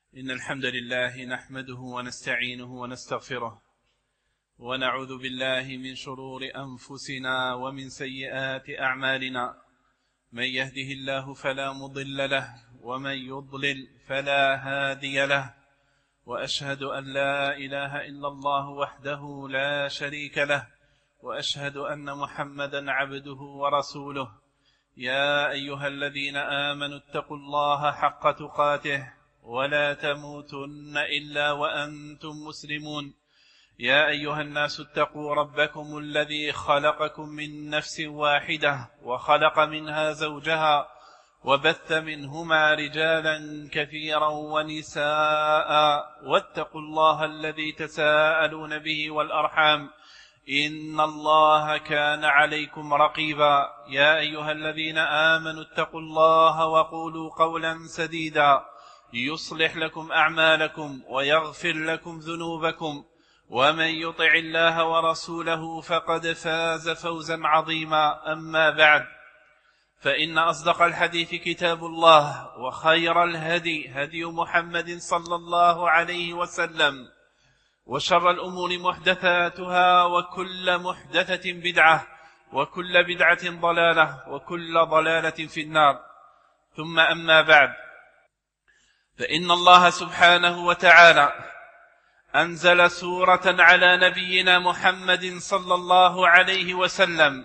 إن الحمد لله نحمده ونستعينه ونستغفره ونعوذ بالله من شرور أنفسنا ومن سيئات أعمالنا. من يهده الله فلا مضل له ومن يضلل فلا هادي له، وأشهد أن لا إله إلا الله وحده لا شريك له، وأشهد أن محمدا عبده ورسوله. يا أيها الذين آمنوا اتقوا الله حق تقاته ولا تموتن إلا وأنتم مسلمون. يا أيها الناس اتقوا ربكم الذي خلقكم من نفس واحدة وخلق منها زوجها وبث منهما رجالا كثيرا ونساء، واتقوا الله الذي تساءلون به والأرحام إن الله كان عليكم رقيبا. يا أيها الذين آمنوا اتقوا الله وقولوا قولا سديدا يصلح لكم أعمالكم ويغفر لكم ذنوبكم، ومن يطع الله ورسوله فقد فاز فوزا عظيما. أما بعد، فإن أصدق الحديث كتاب الله، وخير الهدي هدي محمد صلى الله عليه وسلم، وشر الأمور محدثاتها، وكل محدثة بدعة، وكل بدعة ضلالة، وكل ضلالة في النار. ثم أما بعد، فإن الله سبحانه وتعالى أنزل سورة على نبينا محمد صلى الله عليه وسلم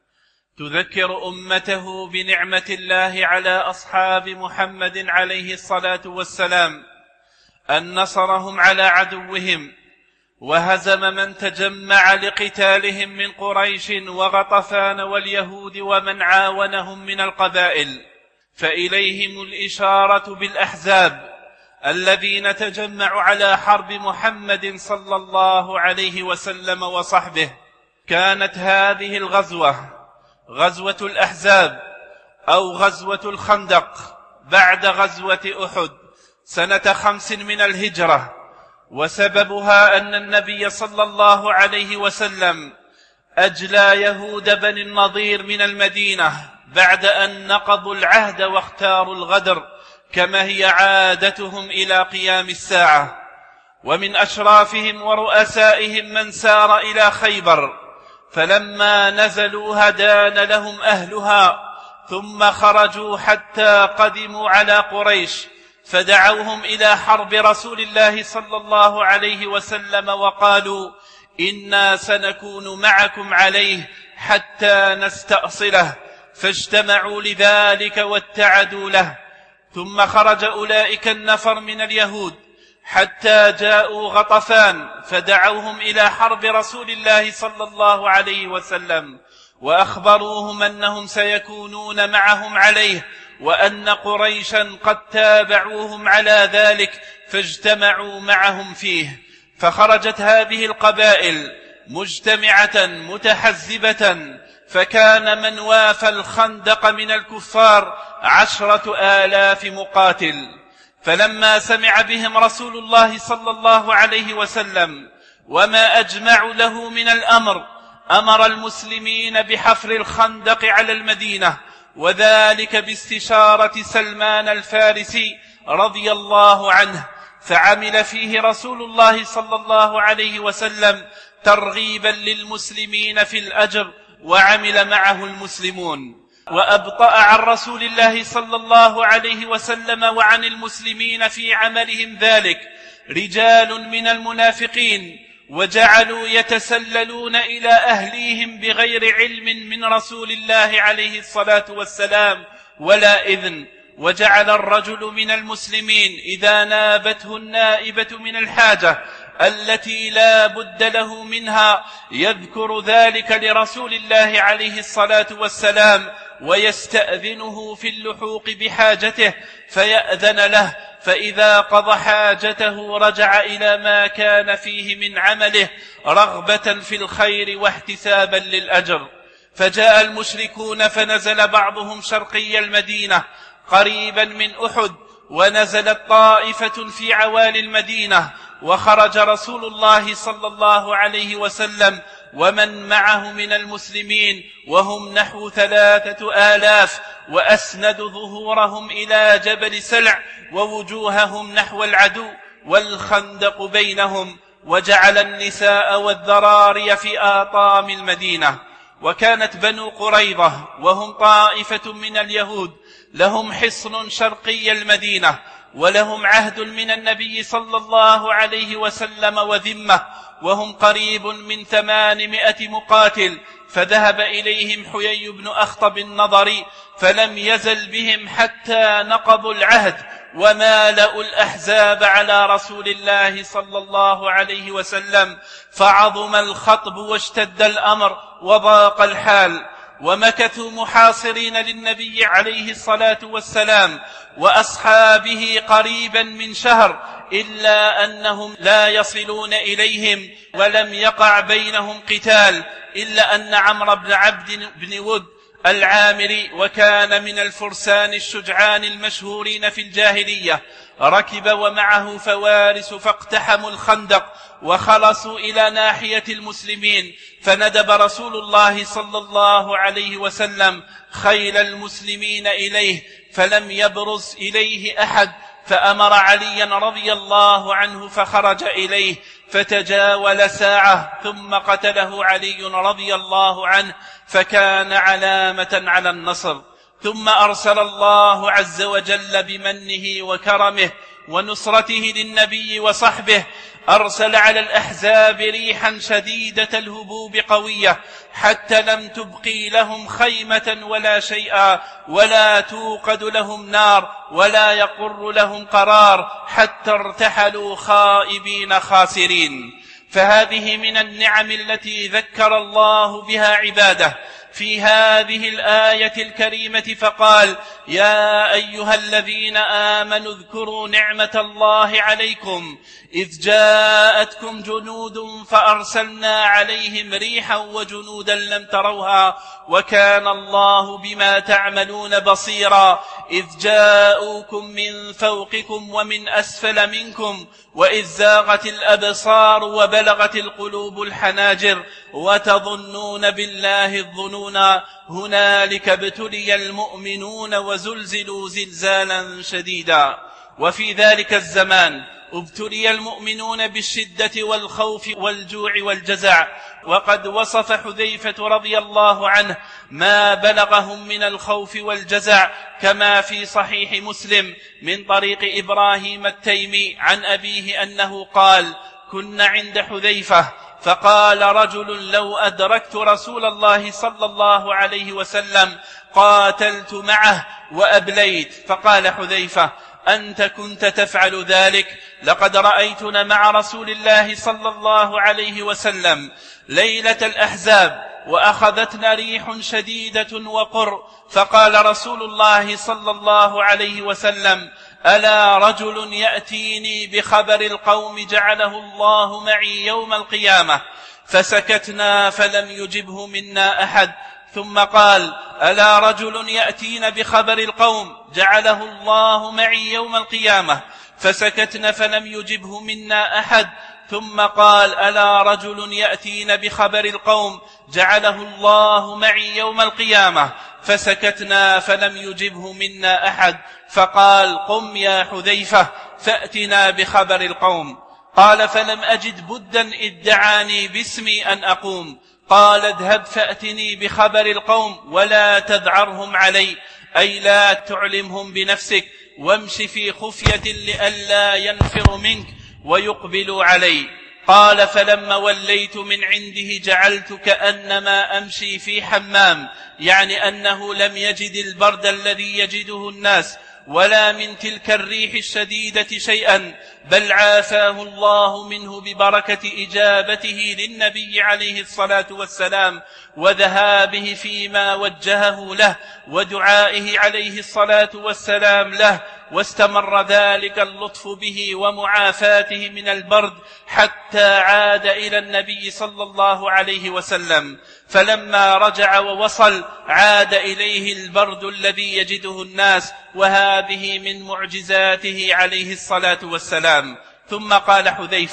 تذكر أمته بنعمة الله على أصحاب محمد عليه الصلاة والسلام، أن نصرهم على عدوهم وهزم من تجمع لقتالهم من قريش وغطفان واليهود ومن عاونهم من القبائل. فإليهم الإشارة بالأحزاب الذين تجمعوا على حرب محمد صلى الله عليه وسلم وصحبه. كانت هذه الغزوة غزوة الأحزاب أو غزوة الخندق بعد غزوة أحد سنة 5 من الهجرة، وسببها أن النبي صلى الله عليه وسلم أجلى يهود بني النضير من المدينة بعد أن نقضوا العهد واختاروا الغدر كما هي عادتهم إلى قيام الساعة. ومن أشرافهم ورؤسائهم من سار إلى خيبر، فلما نزلوا هدان لهم أهلها، ثم خرجوا حتى قدموا على قريش فدعوهم إلى حرب رسول الله صلى الله عليه وسلم وقالوا: إنا سنكون معكم عليه حتى نستأصله، فاجتمعوا لذلك واتعدوا له. ثم خرج أولئك النفر من اليهود حتى جاءوا غطفان فدعوهم إلى حرب رسول الله صلى الله عليه وسلم، وأخبروهم أنهم سيكونون معهم عليه، وأن قريشا قد تابعوهم على ذلك فاجتمعوا معهم فيه. فخرجت هذه القبائل مجتمعة متحزبة، فكان من وافى الخندق من الكفار 10,000 مقاتل. فلما سمع بهم رسول الله صلى الله عليه وسلم وما أجمعوا له من الأمر، أمر المسلمين بحفر الخندق على المدينة، وذلك باستشارة سلمان الفارسي رضي الله عنه. فعمل فيه رسول الله صلى الله عليه وسلم ترغيبا للمسلمين في الأجر، وعمل معه المسلمون. وأبطأ عن رسول الله صلى الله عليه وسلم وعن المسلمين في عملهم ذلك رجال من المنافقين، وجعلوا يتسللون إلى أهليهم بغير علم من رسول الله عليه الصلاة والسلام ولا إذن. وجعل الرجل من المسلمين إذا نابته النائبة من الحاجة التي لا بد له منها يذكر ذلك لرسول الله عليه الصلاة والسلام، ويستأذنه في اللحوق بحاجته فيأذن له، فإذا قضى حاجته رجع إلى ما كان فيه من عمله رغبة في الخير واحتسابا للأجر. فجاء المشركون فنزل بعضهم شرقي المدينة قريبا من أحد، ونزلت طائفة في عوالي المدينة، وخرج رسول الله صلى الله عليه وسلم ومن معه من المسلمين وهم نحو 3000، وأسندوا ظهورهم إلى جبل سلع ووجوههم نحو العدو، والخندق بينهم، وجعل النساء والذراري في آطام المدينة. وكانت بنو قريظة وهم طائفة من اليهود لهم حصن شرقي المدينة، ولهم عهد من النبي صلى الله عليه وسلم وذمة، وهم قريب من 800 مقاتل. فذهب إليهم حيي بن أخطب النضري فلم يزل بهم حتى نقضوا العهد ومالأوا الأحزاب على رسول الله صلى الله عليه وسلم، فعظم الخطب واشتد الأمر وضاق الحال. ومكثوا محاصرين للنبي عليه الصلاة والسلام وأصحابه قريبا من شهر، إلا أنهم لا يصلون إليهم ولم يقع بينهم قتال، إلا أن عمرو بن عبد بن ود العامري، وكان من الفرسان الشجعان المشهورين في الجاهلية، ركب ومعه فوارس فاقتحموا الخندق وخلصوا إلى ناحية المسلمين، فندب رسول الله صلى الله عليه وسلم خيل المسلمين إليه فلم يبرز إليه أحد، فأمر عليا رضي الله عنه فخرج إليه فتجاول ساعة ثم قتله علي رضي الله عنه، فكان علامة على النصر. ثم أرسل الله عز وجل بمنه وكرمه ونصرته للنبي وصحبه، أرسل على الأحزاب ريحا شديدة الهبوب قوية، حتى لم تبقي لهم خيمة ولا شيئا، ولا توقد لهم نار، ولا يقر لهم قرار، حتى ارتحلوا خائبين خاسرين. فهذه من النعم التي ذكر الله بها عباده في هذه الآية الكريمة، فقال: يا أيها الذين آمنوا اذكروا نعمة الله عليكم إذ جاءتكم جنود فأرسلنا عليهم ريحا وجنودا لم تروها وكان الله بما تعملون بصيرا، إذ جاءوكم من فوقكم ومن أسفل منكم وإذ زاغت الأبصار وبلغت القلوب الحناجر وتظنون بالله الظنونا، هنالك ابتلي المؤمنون وزلزلوا زلزالا شديدا. وفي ذلك الزمان ابتلي المؤمنون بالشدة والخوف والجوع والجزع، وقد وصف حذيفة رضي الله عنه ما بلغهم من الخوف والجزع، كما في صحيح مسلم من طريق إبراهيم التيمي عن أبيه أنه قال: كنا عند حذيفة فقال رجل: لو أدركت رسول الله صلى الله عليه وسلم قاتلت معه وأبليت. فقال حذيفة: أنت كنت تفعل ذلك؟ لقد رأيتنا مع رسول الله صلى الله عليه وسلم ليلة الأحزاب وأخذتنا ريح شديدة وقر، فقال رسول الله صلى الله عليه وسلم: ألا رجل يأتيني بخبر القوم جعله الله معي يوم القيامة؟ فسكتنا فلم يجبه منا أحد، ثم قال: ألا رجل يأتينا بخبر القوم جعله الله معي يوم القيامة؟ فسكتنا فلم يجبه منا أحد، ثم قال: ألا رجل يأتينا بخبر القوم جعله الله معي يوم القيامة؟ فسكتنا فلم يجبه منا أحد، فقال: قم يا حذيفة فأتنا بخبر القوم. قال: فلم أجد بدا إذ دعاني باسمي أن أقوم. قال: اذهب فأتني بخبر القوم ولا تذعرهم علي، أي لا تعلمهم بنفسك، وامش في خفية لئلا ينفر منك ويقبلوا علي. قال: فلما وليت من عنده جعلت كأنما أمشي في حمام، يعني أنه لم يجد البرد الذي يجده الناس ولا من تلك الريح الشديدة شيئا، بل عافاه الله منه ببركة إجابته للنبي عليه الصلاة والسلام وذهابه فيما وجهه له ودعائه عليه الصلاة والسلام له، واستمر ذلك اللطف به ومعافاته من البرد حتى عاد إلى النبي صلى الله عليه وسلم. فلما رجع ووصل عاد إليه البرد الذي يجده الناس، وهذه من معجزاته عليه الصلاة والسلام. ثم قال حذيفة: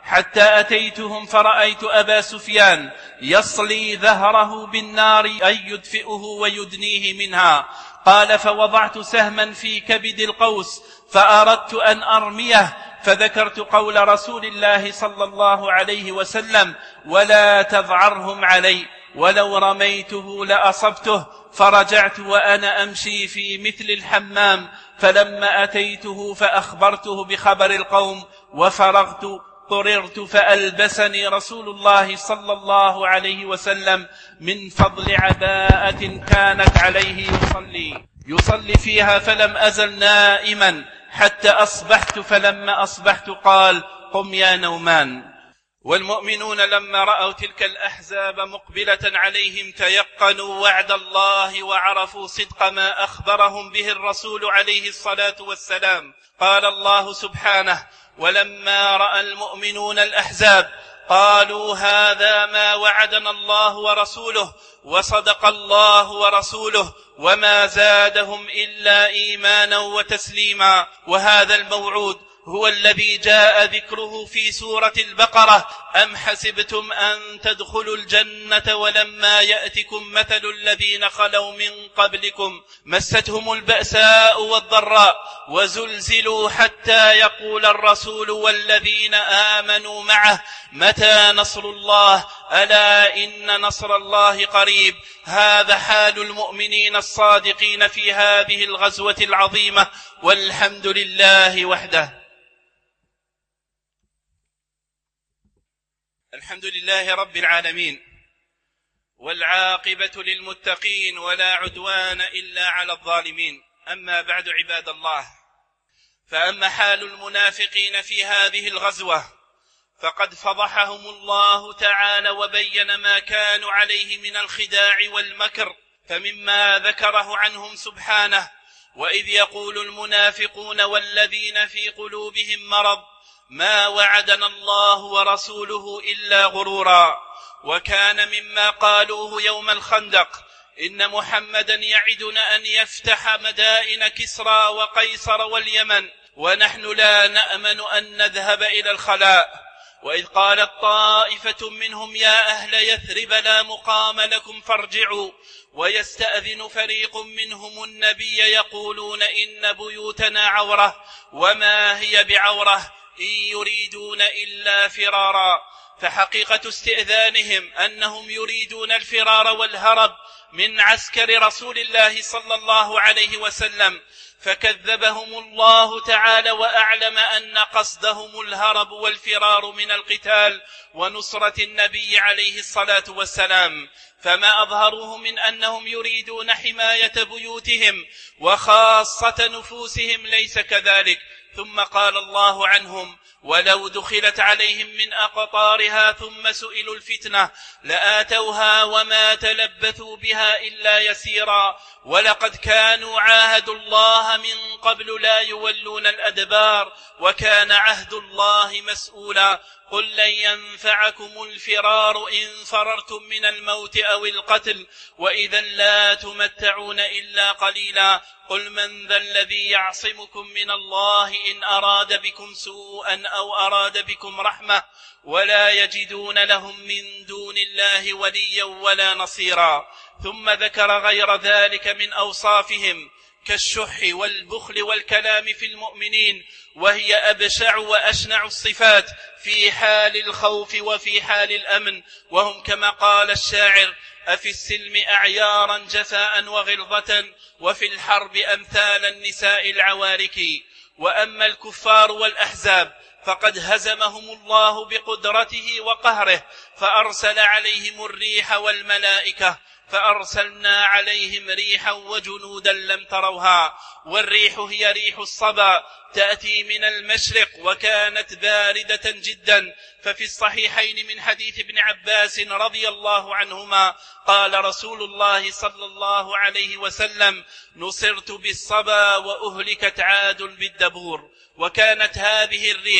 حتى أتيتهم فرأيت أبا سفيان يصلي ظهره بالنار أن يدفئه ويدنيه منها. قال: فوضعت سهما في كبد القوس فأردت أن أرميه، فذكرت قول رسول الله صلى الله عليه وسلم: ولا تذعرهم علي، ولو رميته لأصبته. فرجعت وأنا أمشي في مثل الحمام، فلما أتيته فأخبرته بخبر القوم وفرغت اضطررت فألبسني رسول الله صلى الله عليه وسلم من فضل عباءة كانت عليه يصلي فيها، فلم أزل نائما حتى أصبحت، فلما أصبحت قال: قم يا نومان. والمؤمنون لما رأوا تلك الأحزاب مقبلة عليهم تيقنوا وعد الله وعرفوا صدق ما أخبرهم به الرسول عليه الصلاة والسلام. قال الله سبحانه: ولما رأى المؤمنون الأحزاب قالوا هذا ما وعدنا الله ورسوله وصدق الله ورسوله وما زادهم إلا إيمانا وتسليما. وهذا الموعود هو الذي جاء ذكره في سورة البقرة: أم حسبتم أن تدخلوا الجنة ولما يأتكم مثل الذين خلوا من قبلكم مستهم البأساء والضراء وزلزلوا حتى يقول الرسول والذين آمنوا معه متى نصر الله ألا إن نصر الله قريب. هذا حال المؤمنين الصادقين في هذه الغزوة العظيمة، والحمد لله وحده. الحمد لله رب العالمين، والعاقبة للمتقين، ولا عدوان إلا على الظالمين. أما بعد عباد الله، فأما حال المنافقين في هذه الغزوة فقد فضحهم الله تعالى وبين ما كانوا عليه من الخداع والمكر. فمما ذكره عنهم سبحانه: وإذ يقول المنافقون والذين في قلوبهم مرض ما وعدنا الله ورسوله إلا غرورا. وكان مما قالوه يوم الخندق: إن محمدا يعدنا أن يفتح مدائن كسرى وقيصر واليمن ونحن لا نأمن أن نذهب إلى الخلاء. وإذ قالت طائفة منهم يا أهل يثرب لا مقام لكم فارجعوا ويستأذن فريق منهم النبي يقولون إن بيوتنا عورة وما هي بعورة إن يريدون إلا فرارا. فحقيقة استئذانهم أنهم يريدون الفرار والهرب من عسكر رسول الله صلى الله عليه وسلم، فكذبهم الله تعالى وأعلم أن قصدهم الهرب والفرار من القتال ونصرة النبي عليه الصلاة والسلام. فما أظهروه من أنهم يريدون حماية بيوتهم وخاصة نفوسهم ليس كذلك. ثم قال الله عنهم: ولو دخلت عليهم من أقطارها ثم سئلوا الفتنة لآتوها وما تلبثوا بها إلا يسيرا. ولقد كانوا عاهدوا الله من قبل لا يولون الأدبار وكان عهد الله مسؤولا. قل لن ينفعكم الفرار إن فررتم من الموت أو القتل وإذا لا تمتعون إلا قليلا. قل من ذا الذي يعصمكم من الله إن أراد بكم سوءا أو أراد بكم رحمة ولا يجدون لهم من دون الله وليا ولا نصيرا. ثم ذكر غير ذلك من أوصافهم كالشح والبخل والكلام في المؤمنين، وهي أبشع وأشنع الصفات في حال الخوف وفي حال الأمن. وهم كما قال الشاعر: أفي السلم أعيارا جفاء وغلظة وفي الحرب أمثال النساء العوارك. وأما الكفار والأحزاب فقد هزمهم الله بقدرته وقهره، فأرسل عليهم الريح والملائكة، فأرسلنا عليهم ريحا وجنودا لم تروها. والريح هي ريح الصبا تأتي من المشرق وكانت باردة جدا. ففي الصحيحين من حديث ابن عباس رضي الله عنهما قال رسول الله صلى الله عليه وسلم: نصرت بالصبا وأهلكت عاد بالدبور. وكانت هذه الريح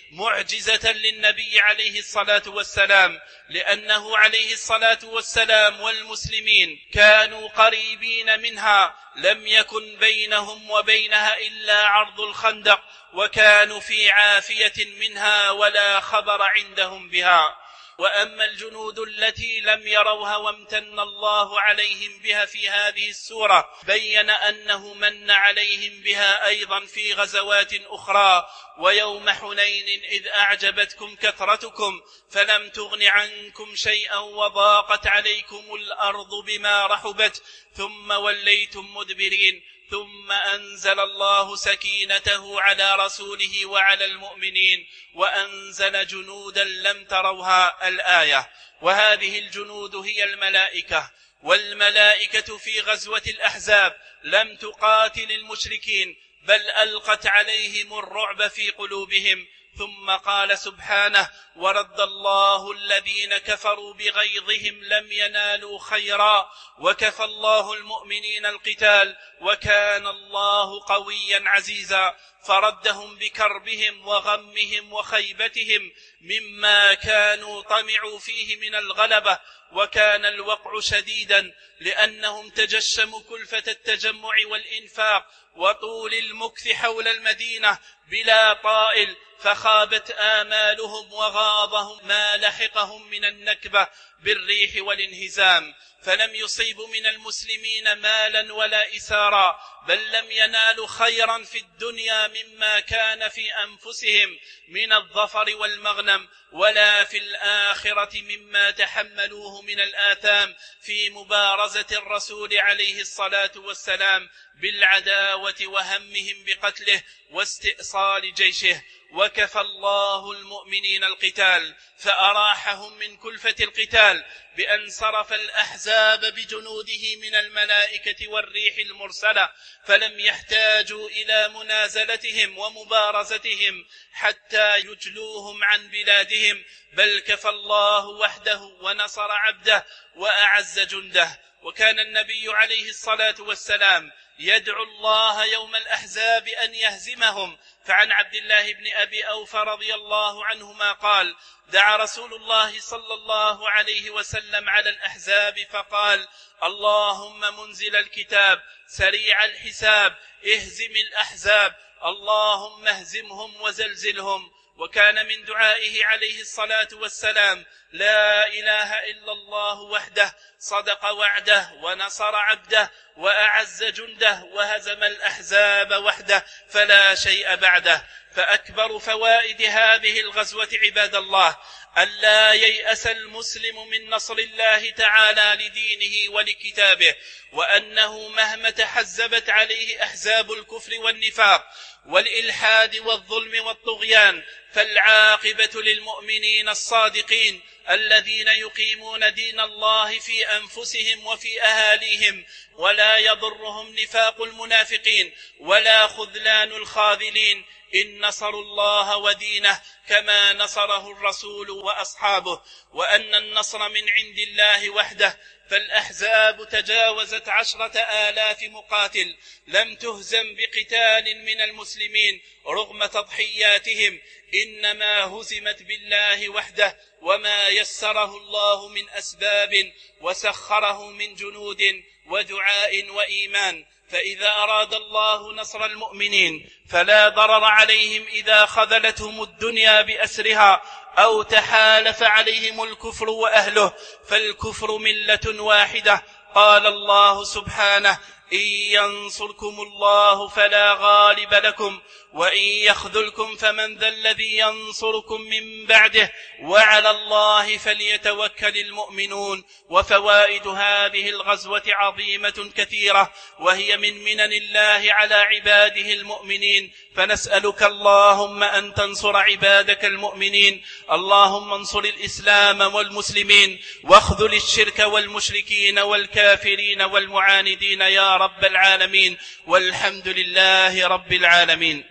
معجزة للنبي عليه الصلاة والسلام، لأنه عليه الصلاة والسلام والمسلمين كانوا قريبين منها، لم يكن بينهم وبينها إلا عرض الخندق، وكانوا في عافية منها ولا خبر عندهم بها. وأما الجنود التي لم يروها وامتن الله عليهم بها في هذه السورة، بين أنه من عليهم بها أيضا في غزوات أخرى: ويوم حنين إذ أعجبتكم كثرتكم فلم تغن عنكم شيئا وضاقت عليكم الأرض بما رحبت ثم وليتم مدبرين ثم أنزل الله سكينته على رسوله وعلى المؤمنين وأنزل جنودا لم تروها. الآية. وهذه الجنود هي الملائكة، والملائكة في غزوة الأحزاب لم تقاتل المشركين، بل ألقت عليهم الرعب في قلوبهم. ثم قال سبحانه: ورد الله الذين كفروا بغيظهم لم ينالوا خيرا وكفى الله المؤمنين القتال وكان الله قويا عزيزا. فردهم بكربهم وغمهم وخيبتهم مما كانوا طمعوا فيه من الغلبة، وكان الوقع شديدا لأنهم تجشموا كلفة التجمع والإنفاق وطول المكث حول المدينة بلا طائل، فخابت آمالهم وغاضهم ما لحقهم من النكبة بالريح والانهزام، فلم يصيبوا من المسلمين مالا ولا إسارا، بل لم ينالوا خيرا في الدنيا مما كان في أنفسهم من الظفر والمغنم، ولا في الآخرة مما تحملوه من الآثام في مبارزة الرسول عليه الصلاة والسلام بالعداوة وهمهم بقتله واستئصال جيشه. وكفى الله المؤمنين القتال، فأراحهم من كلفة القتال بأن صرف الأحزاب بجنوده من الملائكة والريح المرسلة، فلم يحتاجوا إلى منازلتهم ومبارزتهم حتى يجلوهم عن بلادهم، بل كفى الله وحده ونصر عبده وأعز جنده. وكان النبي عليه الصلاة والسلام يدعو الله يوم الأحزاب أن يهزمهم. فعن عبد الله بن أبي أوفى رضي الله عنهما قال: دعا رسول الله صلى الله عليه وسلم على الأحزاب فقال: اللهم منزل الكتاب سريع الحساب اهزم الأحزاب، اللهم اهزمهم وزلزلهم. وكان من دعائه عليه الصلاة والسلام: لا إله إلا الله وحده صدق وعده ونصر عبده وأعز جنده وهزم الأحزاب وحده فلا شيء بعده. فأكبر فوائد هذه الغزوة عباد الله ألا ييأس المسلم من نصر الله تعالى لدينه ولكتابه، وأنه مهما تحزبت عليه أحزاب الكفر والنفاق والإلحاد والظلم والطغيان فالعاقبة للمؤمنين الصادقين الذين يقيمون دين الله في أنفسهم وفي أهاليهم، ولا يضرهم نفاق المنافقين ولا خذلان الخاذلين، إن نصروا الله ودينه كما نصره الرسول وأصحابه، وأن النصر من عند الله وحده. فالأحزاب تجاوزت 10,000 مقاتل لم تهزم بقتال من المسلمين رغم تضحياتهم، إنما هزمت بالله وحده وما يسره الله من أسباب وسخره من جنود ودعاء وإيمان. فإذا أراد الله نصر المؤمنين فلا ضرر عليهم إذا خذلتهم الدنيا بأسرها أو تحالف عليهم الكفر وأهله، فالكفر ملة واحدة. قال الله سبحانه: إن ينصركم الله فلا غالب لكم وإن يخذلكم فمن ذا الذي ينصركم من بعده وعلى الله فليتوكل المؤمنون. وفوائد هذه الغزوة عظيمة كثيرة، وهي من منن الله على عباده المؤمنين، فنسألك اللهم أن تنصر عبادك المؤمنين. اللهم انصر الإسلام والمسلمين واخذل الشرك والمشركين والكافرين والمعاندين يا رب العالمين، والحمد لله رب العالمين.